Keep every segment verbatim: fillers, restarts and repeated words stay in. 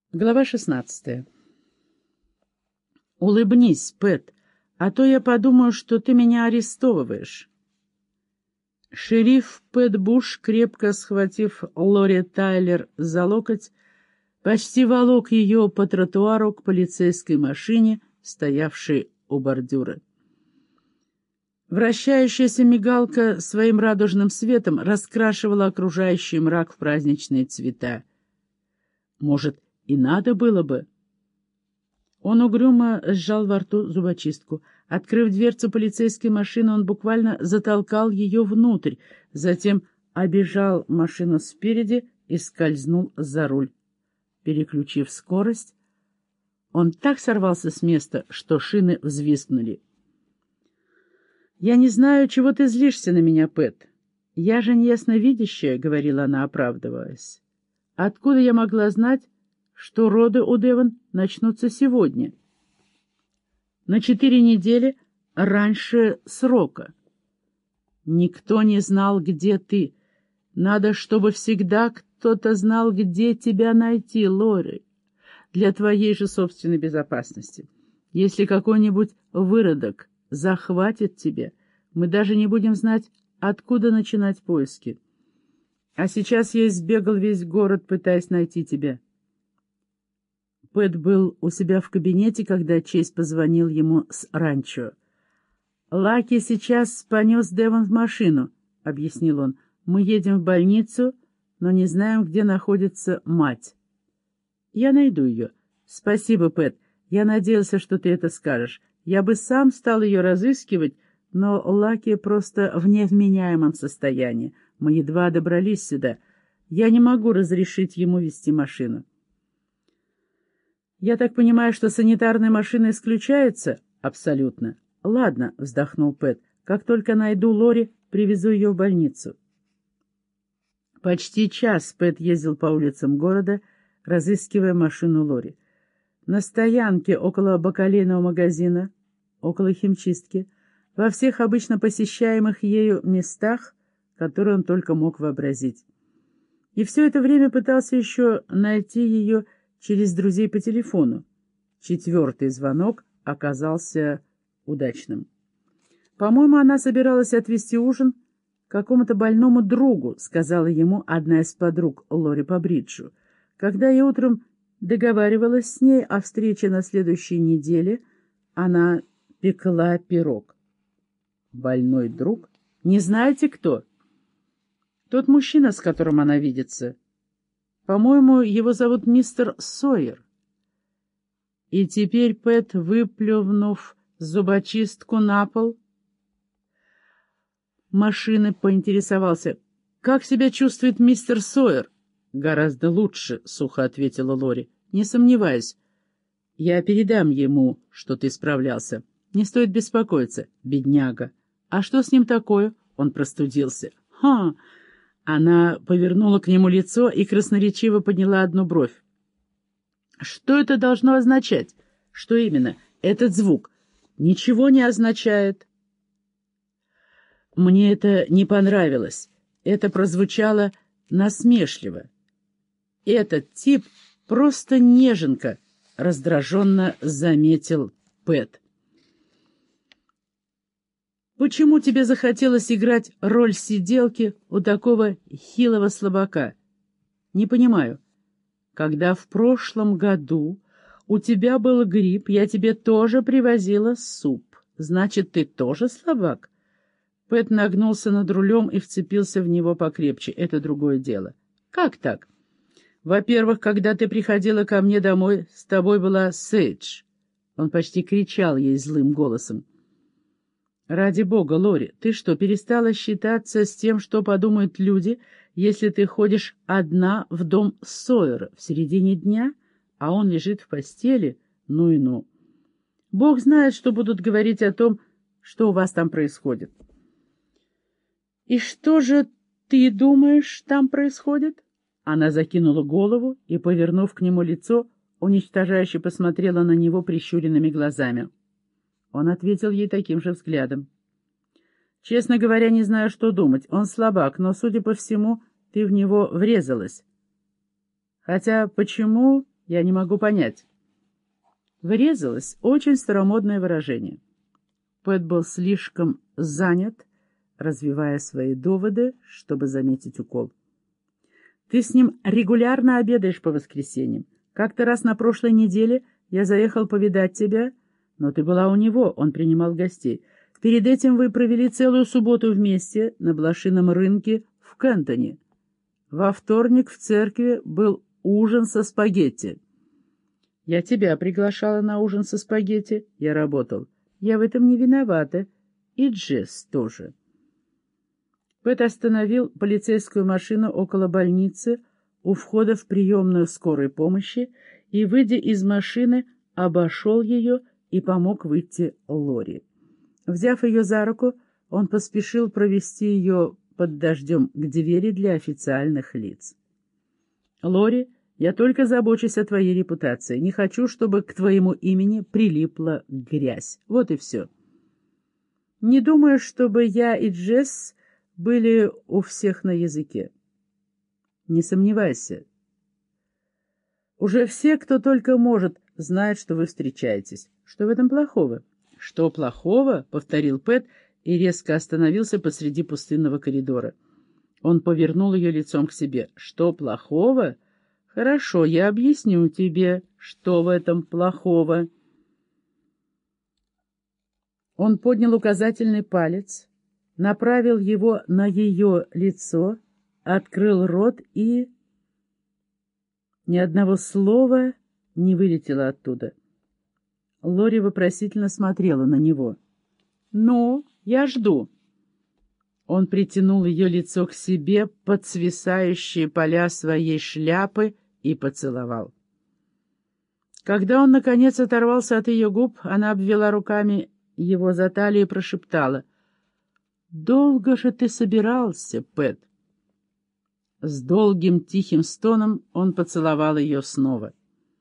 Глава шестнадцатая. «Улыбнись, Пэт, а то я подумаю, что ты меня арестовываешь». Шериф Пэт Буш, крепко схватив Лори Тайлер за локоть, почти волок ее по тротуару к полицейской машине, стоявшей у бордюра. Вращающаяся мигалка своим радужным светом раскрашивала окружающий мрак в праздничные цвета. Может, и надо было бы. Он угрюмо сжал во рту зубочистку. Открыв дверцу полицейской машины, он буквально затолкал ее внутрь, затем обежал машину спереди и скользнул за руль. Переключив скорость, он так сорвался с места, что шины взвизгнули. «Я не знаю, чего ты злишься на меня, Пэт. Я же не ясновидящая», — говорила она, оправдываясь. «Откуда я могла знать, что роды у Девон начнутся сегодня? На четыре недели раньше срока. Никто не знал, где ты. Надо, чтобы всегда кто-то знал, где тебя найти, Лори, для твоей же собственной безопасности. Если какой-нибудь выродок захватит тебя, мы даже не будем знать, откуда начинать поиски. А сейчас я избегал весь город, пытаясь найти тебя». Пэт был у себя в кабинете, когда Чейз позвонил ему с ранчо. «Лаки сейчас понес Девон в машину», — объяснил он. «Мы едем в больницу, но не знаем, где находится мать». «Я найду ее». «Спасибо, Пэт. Я надеялся, что ты это скажешь. Я бы сам стал ее разыскивать, но Лаки просто в невменяемом состоянии. Мы едва добрались сюда. Я не могу разрешить ему вести машину». «Я так понимаю, что санитарная машина исключается?» «Абсолютно». «Ладно», — вздохнул Пэт. «Как только найду Лори, привезу ее в больницу». Почти час Пэт ездил по улицам города, разыскивая машину Лори. На стоянке около бакалейного магазина, около химчистки, во всех обычно посещаемых ею местах, которые он только мог вообразить. И все это время пытался еще найти ее через друзей по телефону. Четвертый звонок оказался удачным. «По-моему, она собиралась отвезти ужин какому-то больному другу», — сказала ему одна из подруг Лори по бриджу. Когда я утром договаривалась с ней о встрече на следующей неделе, она пекла пирог. «Больной друг? Не знаете, кто?» «Тот мужчина, с которым она видится. По-моему, его зовут мистер Сойер». И теперь Пэт, выплюнув зубочистку на пол машины, поинтересовался: «Как себя чувствует мистер Сойер?» «Гораздо лучше», — сухо ответила Лори. «Не сомневаюсь. Я передам ему, что ты справлялся. Не стоит беспокоиться, бедняга. А что с ним такое?» Он простудился. «Ха!» Она повернула к нему лицо и красноречиво подняла одну бровь. «Что это должно означать?» «Что именно? Этот звук?» «Ничего не означает». Мне это не понравилось. Это прозвучало насмешливо. «Этот тип просто неженка», — раздраженно заметил Пэт. «Почему тебе захотелось играть роль сиделки у такого хилого слабака? Не понимаю. Когда в прошлом году у тебя был грипп, я тебе тоже привозила суп. Значит, ты тоже слабак?» Пэт нагнулся над рулем и вцепился в него покрепче. «Это другое дело». «Как так?» «Во-первых, когда ты приходила ко мне домой, с тобой была Сейдж». Он почти кричал ей злым голосом. «Ради бога, Лори, ты что, перестала считаться с тем, что подумают люди, если ты ходишь одна в дом Сойера в середине дня, а он лежит в постели? Ну и ну. Бог знает, что будут говорить о том, что у вас там происходит». «И что же ты думаешь там происходит?» Она закинула голову и, повернув к нему лицо, уничтожающе посмотрела на него прищуренными глазами. Он ответил ей таким же взглядом. «Честно говоря, не знаю, что думать. Он слабак, но, судя по всему, ты в него врезалась. Хотя почему Я не могу понять. Врезалось очень старомодное выражение. Пэт был слишком занят, развивая свои доводы, чтобы заметить укол. Ты с ним регулярно обедаешь по воскресеньям. Как-то раз на прошлой неделе я заехал повидать тебя, но ты была у него, он принимал гостей. Перед этим вы провели целую субботу вместе на блошином рынке в Кентоне. Во вторник в церкви был ужин со спагетти. Я тебя приглашала на ужин со спагетти, я работал. Я в этом не виновата. И Джесс тоже. Пэт остановил полицейскую машину около больницы у входа в приемную скорой помощи и, выйдя из машины, обошел ее и помог выйти Лори. Взяв ее за руку, он поспешил провести ее под дождем к двери для официальных лиц. «Лори, я только забочусь о твоей репутации. Не хочу, чтобы к твоему имени прилипла грязь. Вот и все. Не думаю, чтобы я и Джесс были у всех на языке. Не сомневайся. Уже все, кто только может, знают, что вы встречаетесь. Что в этом плохого?» «Что плохого?» — повторил Пэт и резко остановился посреди пустынного коридора. Он повернул ее лицом к себе. «Что плохого? Хорошо, я объясню тебе, что в этом плохого». Он поднял указательный палец, направил его на ее лицо, открыл рот и... Ни одного слова не вылетело оттуда. Лори вопросительно смотрела на него. «Ну, я жду». Он притянул ее лицо к себе под свисающие поля своей шляпы и поцеловал. Когда он, наконец, оторвался от ее губ, она обвела руками его за талию и прошептала: «Долго же ты собирался, Пэт?» С долгим тихим стоном он поцеловал ее снова.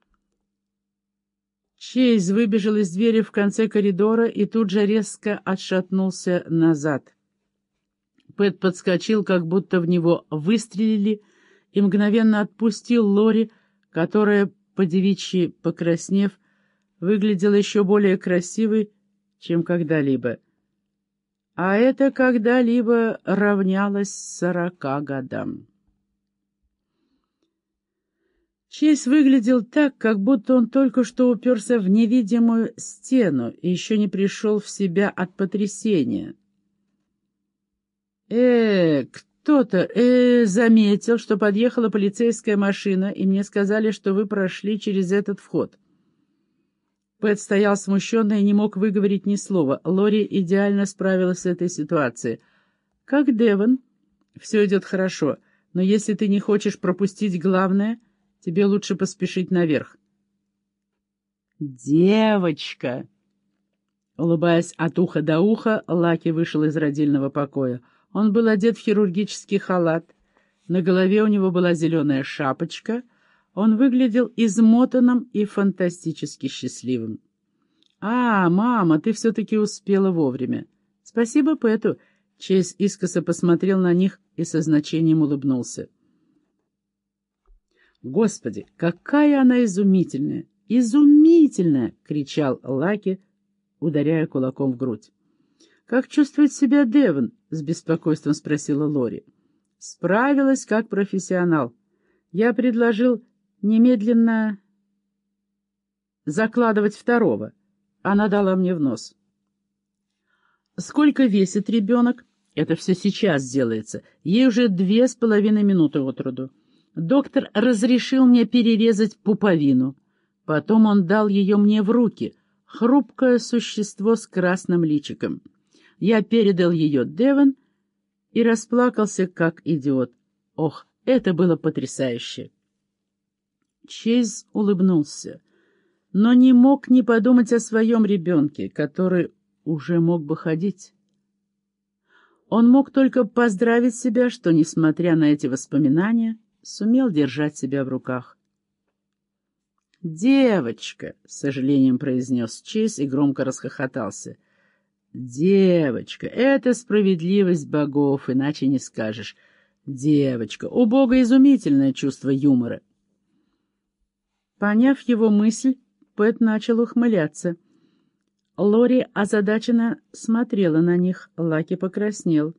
Чейз выбежал из двери в конце коридора и тут же резко отшатнулся назад. Пэт подскочил, как будто в него выстрелили, и мгновенно отпустил Лори, которая, по-девичьи покраснев, выглядела еще более красивой, чем когда-либо. А это когда-либо равнялось сорока годам. Чейз выглядел так, как будто он только что уперся в невидимую стену и еще не пришел в себя от потрясения. «Э, кто-то э, заметил, что подъехала полицейская машина, и мне сказали, что вы прошли через этот вход». Пэт стоял смущенно и не мог выговорить ни слова. Лори идеально справилась с этой ситуацией. «Как Девон?» «Все идет хорошо, но если ты не хочешь пропустить главное, тебе лучше поспешить наверх». «Девочка!» Улыбаясь от уха до уха, Лаки вышел из родильного покоя. Он был одет в хирургический халат. На голове у него была зеленая шапочка. Он выглядел измотанным и фантастически счастливым. «А, мама, ты все-таки успела вовремя». «Спасибо Пэту». Чейз искоса посмотрел на них и со значением улыбнулся. «Господи, какая она изумительная! Изумительная!» — кричал Лаки, ударяя кулаком в грудь. «Как чувствует себя Девон?» — с беспокойством спросила Лори. «Справилась как профессионал. Я предложил немедленно закладывать второго. Она дала мне в нос». «Сколько весит ребенок?» «Это все сейчас делается. Ей уже две с половиной минуты от роду. Доктор разрешил мне перерезать пуповину. Потом он дал ее мне в руки. Хрупкое существо с красным личиком. Я передал ее Девон и расплакался, как идиот. Ох, это было потрясающе!» Чейз улыбнулся, но не мог не подумать о своем ребенке, который уже мог бы ходить. Он мог только поздравить себя, что, несмотря на эти воспоминания, сумел держать себя в руках. «Девочка!» — с сожалением произнес Чейз и громко расхохотался. «Девочка! Это справедливость богов, иначе не скажешь. Девочка! У Бога изумительное чувство юмора!» Поняв его мысль, Пэт начал ухмыляться. Лори озадаченно смотрела на них, Лаки покраснел.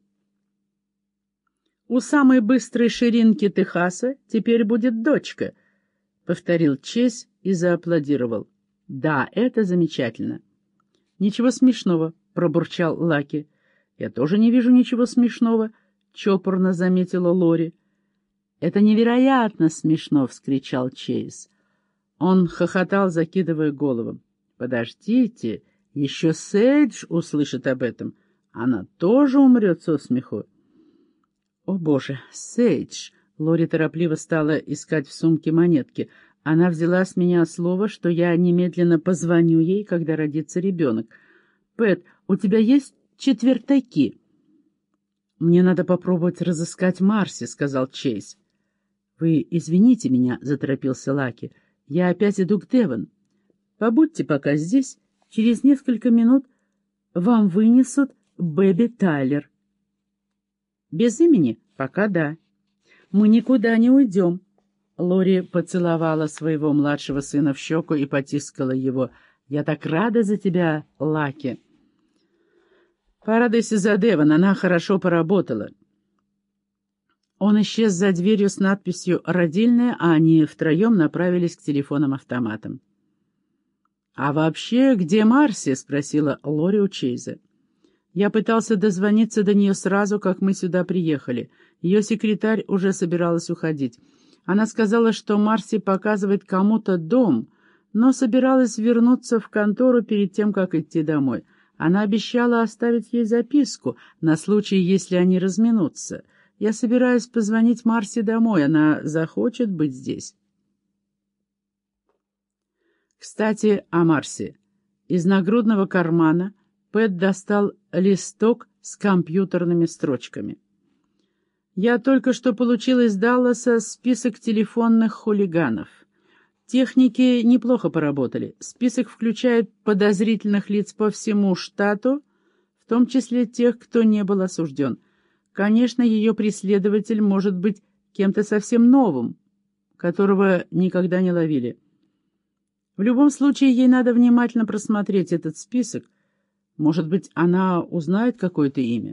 «У самой быстрой ширинки Техаса теперь будет дочка», — повторил Чейз и зааплодировал. «Да, это замечательно». «Ничего смешного», — пробурчал Лаки. «Я тоже не вижу ничего смешного», — чопорно заметила Лори. «Это невероятно смешно!» — вскричал Чейз. Он хохотал, закидывая голову. «Подождите, еще Сейдж услышит об этом. Она тоже умрет со смеху». «О, Боже, Сейдж!» — Лори торопливо стала искать в сумке монетки. «Она взяла с меня слово, что я немедленно позвоню ей, когда родится ребенок. Пэт, у тебя есть четвертаки?» «Мне надо попробовать разыскать Марси», — сказал Чейз. «Вы извините меня», — заторопился Лаки. «Я опять иду к Девон. Побудьте пока здесь. Через несколько минут вам вынесут Бэби Тайлер». «Без имени? Пока да. Мы никуда не уйдем». Лори поцеловала своего младшего сына в щеку и потискала его. «Я так рада за тебя, Лаки». «Порадуйся за Девон, она хорошо поработала». Он исчез за дверью с надписью «Родильная», а они втроем направились к телефонам-автоматам. «А вообще, где Марси?» — спросила Лори у Чейза. «Я пытался дозвониться до нее сразу, как мы сюда приехали. Ее секретарь уже собиралась уходить. Она сказала, что Марси показывает кому-то дом, но собиралась вернуться в контору перед тем, как идти домой. Она обещала оставить ей записку на случай, если они разминутся. Я собираюсь позвонить Марси домой, она захочет быть здесь». Кстати, о Марси. Из нагрудного кармана Пэт достал листок с компьютерными строчками. «Я только что получил из Далласа список телефонных хулиганов. Техники неплохо поработали. Список включает подозрительных лиц по всему штату, в том числе тех, кто не был осужден. Конечно, ее преследователь может быть кем-то совсем новым, которого никогда не ловили. В любом случае, ей надо внимательно просмотреть этот список. Может быть, она узнает какое-то имя».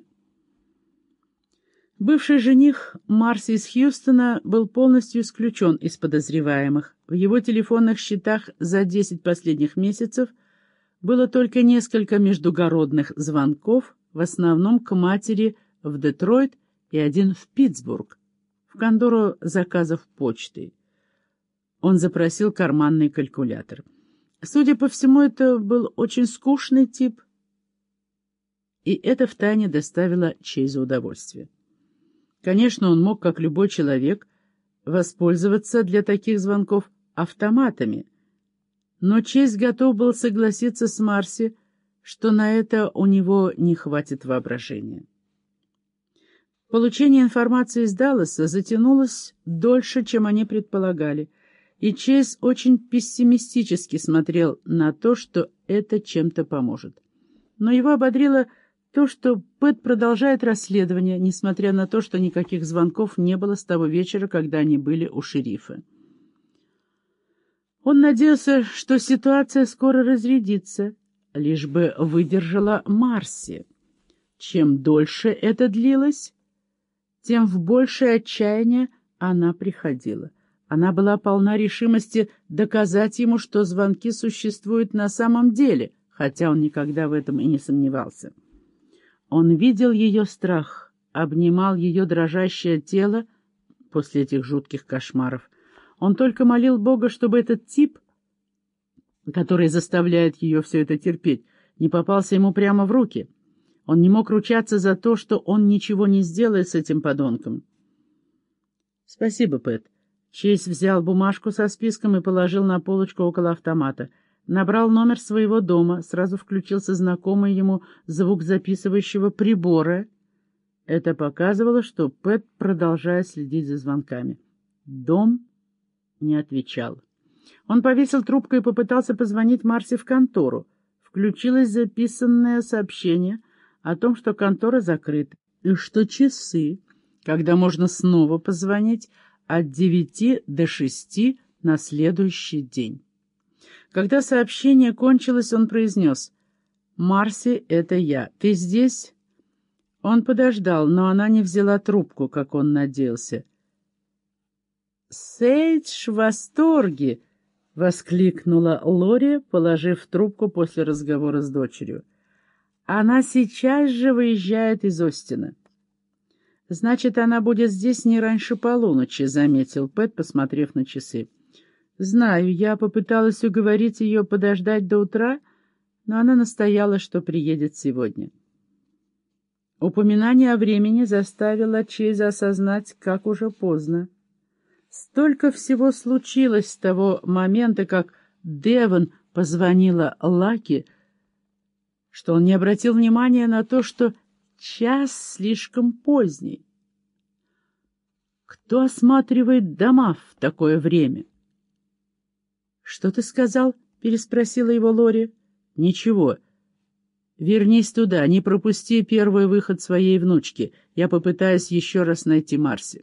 Бывший жених Марси из Хьюстона был полностью исключен из подозреваемых. В его телефонных счетах за десять последних месяцев было только несколько междугородных звонков, в основном к матери в Детройт и один в Питтсбург, в контору заказов почты. Он запросил карманный калькулятор. Судя по всему, это был очень скучный тип, и это втайне доставило Чейзу удовольствие. Конечно, он мог, как любой человек, воспользоваться для таких звонков автоматами, но Чейз готов был согласиться с Марси, что на это у него не хватит воображения. Получение информации из Далласа затянулось дольше, чем они предполагали, и Чейз очень пессимистически смотрел на то, что это чем-то поможет. Но его ободрило то, что Пэт продолжает расследование, несмотря на то, что никаких звонков не было с того вечера, когда они были у шерифа. Он надеялся, что ситуация скоро разрядится, лишь бы выдержала Марси. Чем дольше это длилось, тем в большее отчаяние она приходила. Она была полна решимости доказать ему, что звонки существуют на самом деле, хотя он никогда в этом и не сомневался. Он видел ее страх, обнимал ее дрожащее тело после этих жутких кошмаров. Он только молил Бога, чтобы этот тип, который заставляет ее все это терпеть, не попался ему прямо в руки. Он не мог ручаться за то, что он ничего не сделает с этим подонком. «Спасибо, Пэт». Чейз взял бумажку со списком и положил на полочку около автомата. Набрал номер своего дома, сразу включился знакомый ему звук записывающего прибора. Это показывало, что Пэт продолжает следить за звонками. Дом не отвечал. Он повесил трубку и попытался позвонить Марси в контору. Включилось записанное сообщение о том, что контора закрыта, и что часы, когда можно снова позвонить, от девяти до шести на следующий день. Когда сообщение кончилось, он произнес: «Марси, это я. Ты здесь?» Он подождал, но она не взяла трубку, как он надеялся. «Сейдж в восторге!» — воскликнула Лори, положив трубку после разговора с дочерью. «Она сейчас же выезжает из Остина». «Значит, она будет здесь не раньше полуночи», — заметил Пэт, посмотрев на часы. «Знаю, я попыталась уговорить ее подождать до утра, но она настояла, что приедет сегодня». Упоминание о времени заставило Чейза осознать, как уже поздно. Столько всего случилось с того момента, как Девон позвонила Лаки, что он не обратил внимания на то, что час слишком поздний. Кто осматривает дома в такое время? «Что ты сказал?» — переспросила его Лори. «Ничего. Вернись туда, не пропусти первый выход своей внучки. Я попытаюсь еще раз найти Марси».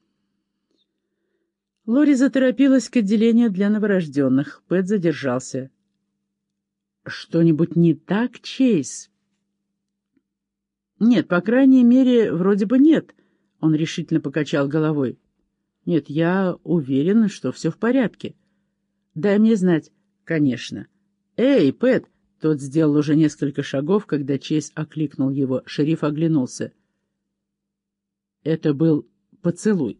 Лори заторопилась к отделению для новорожденных. Пэт задержался. «Что-нибудь не так, Чейз?» «Нет, по крайней мере, вроде бы нет», — он решительно покачал головой. «Нет, я уверен, что все в порядке. Дай мне знать». «Конечно». «Эй, Пэт!» Тот сделал уже несколько шагов, когда Чейз окликнул его. Шериф оглянулся. Это был поцелуй.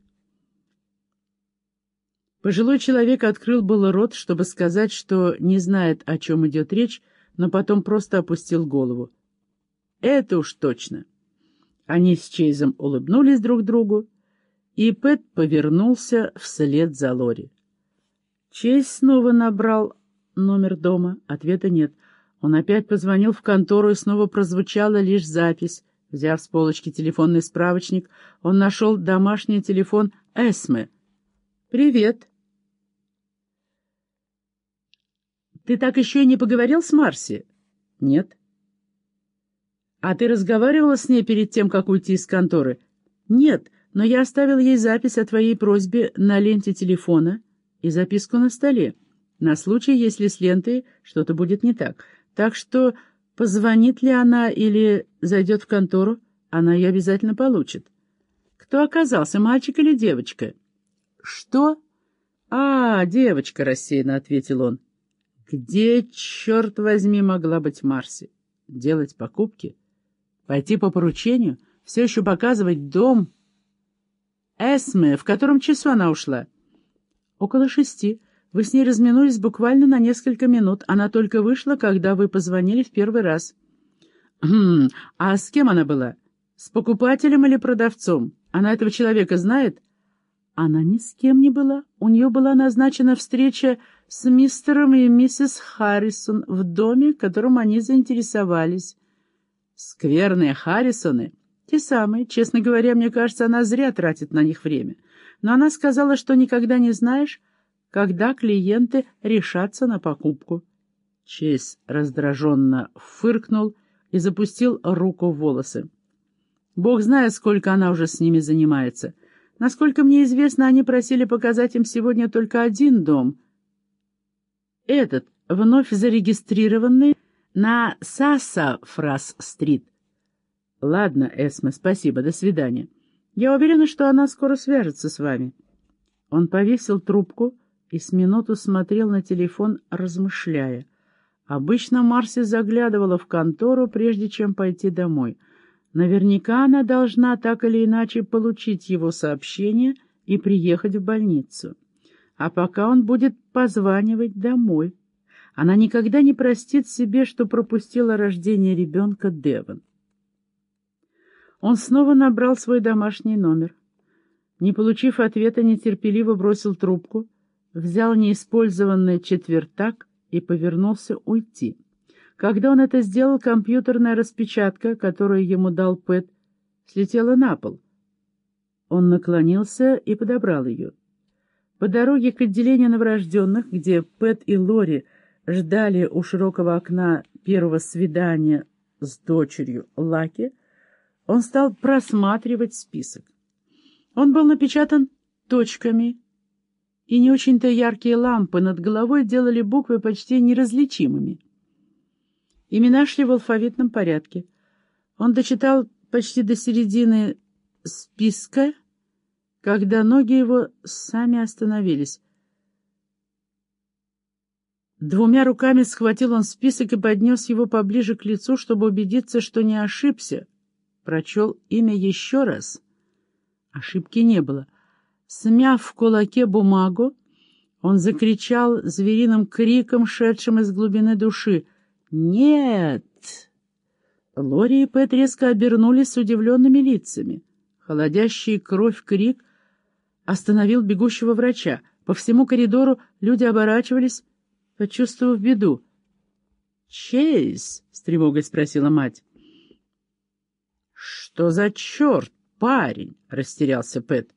Пожилой человек открыл было рот, чтобы сказать, что не знает, о чем идет речь, но потом просто опустил голову. «Это уж точно». Они с Чейзом улыбнулись друг другу, и Пэт повернулся вслед за Лори. Чейз снова набрал номер дома. Ответа нет. Он опять позвонил в контору, и снова прозвучала лишь запись. Взяв с полочки телефонный справочник, он нашел домашний телефон Эсме. «Привет. Ты так еще и не поговорил с Марси?» «Нет». «А ты разговаривала с ней перед тем, как уйти из конторы?» «Нет, но я оставил ей запись о твоей просьбе на ленте телефона и записку на столе, на случай, если с лентой что-то будет не так. Так что позвонит ли она или зайдет в контору, она ее обязательно получит». «Кто оказался, мальчик или девочка?» «Что?» «А, девочка», — рассеянно ответил он. «Где, черт возьми, могла быть Марси? Делать покупки? Пойти по поручению? Все еще показывать дом?» «Эсме, в котором часу она ушла?» «Около шести. Вы с ней разминулись буквально на несколько минут. Она только вышла, когда вы позвонили в первый раз». «Хм, а с кем она была? С покупателем или продавцом? Она этого человека знает?» «Она ни с кем не была. У нее была назначена встреча с мистером и миссис Харрисон в доме, которым они заинтересовались». «Скверные Харрисоны?» «Те самые. Честно говоря, мне кажется, она зря тратит на них время. Но она сказала, что никогда не знаешь, когда клиенты решатся на покупку». Чейз раздраженно фыркнул и запустил руку в волосы. «Бог знает, сколько она уже с ними занимается. Насколько мне известно, они просили показать им сегодня только один дом. Этот, вновь зарегистрированный на Сассафрас-стрит». «Ладно, Эсме, спасибо, до свидания. Я уверена, что она скоро свяжется с вами». Он повесил трубку и с минуту смотрел на телефон, размышляя. Обычно Марси заглядывала в контору, прежде чем пойти домой. Наверняка она должна так или иначе получить его сообщение и приехать в больницу. А пока он будет позванивать домой. Она никогда не простит себе, что пропустила рождение ребенка Девон. Он снова набрал свой домашний номер. Не получив ответа, нетерпеливо бросил трубку, взял неиспользованный четвертак и повернулся уйти. Когда он это сделал, компьютерная распечатка, которую ему дал Пэт, слетела на пол. Он наклонился и подобрал ее. По дороге к отделению новорожденных, где Пэт и Лори ждали у широкого окна первого свидания с дочерью Лаки, он стал просматривать список. Он был напечатан точками и не очень-то яркие лампы над головой делали буквы почти неразличимыми. Имена шли в алфавитном порядке. Он дочитал почти до середины списка, когда ноги его сами остановились. Двумя руками схватил он список и поднес его поближе к лицу, чтобы убедиться, что не ошибся. Прочел имя еще раз. Ошибки не было. Смяв в кулаке бумагу, он закричал звериным криком, шедшим из глубины души: «Нет!» Лори и Пэт резко обернулись с удивленными лицами. Холодящий кровь крик остановил бегущего врача. По всему коридору люди оборачивались, почувствовав беду. «Чейз?» — с тревогой спросила мать. «Что за черт, парень?» — растерялся Пэт.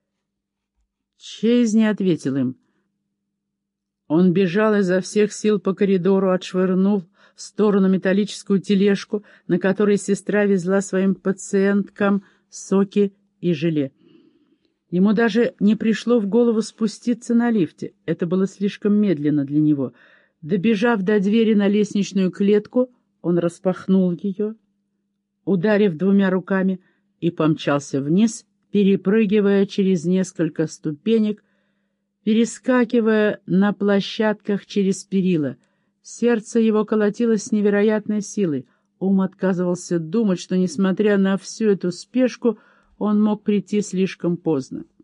Чейз не ответил им. Он бежал изо всех сил по коридору, отшвырнув в сторону металлическую тележку, на которой сестра везла своим пациенткам соки и желе. Ему даже не пришло в голову спуститься на лифте. Это было слишком медленно для него. Добежав до двери на лестничную клетку, он распахнул ее, ударив двумя руками, и помчался вниз, перепрыгивая через несколько ступенек, перескакивая на площадках через перила. Сердце его колотилось с невероятной силой. Ум отказывался думать, что, несмотря на всю эту спешку, он мог прийти слишком поздно.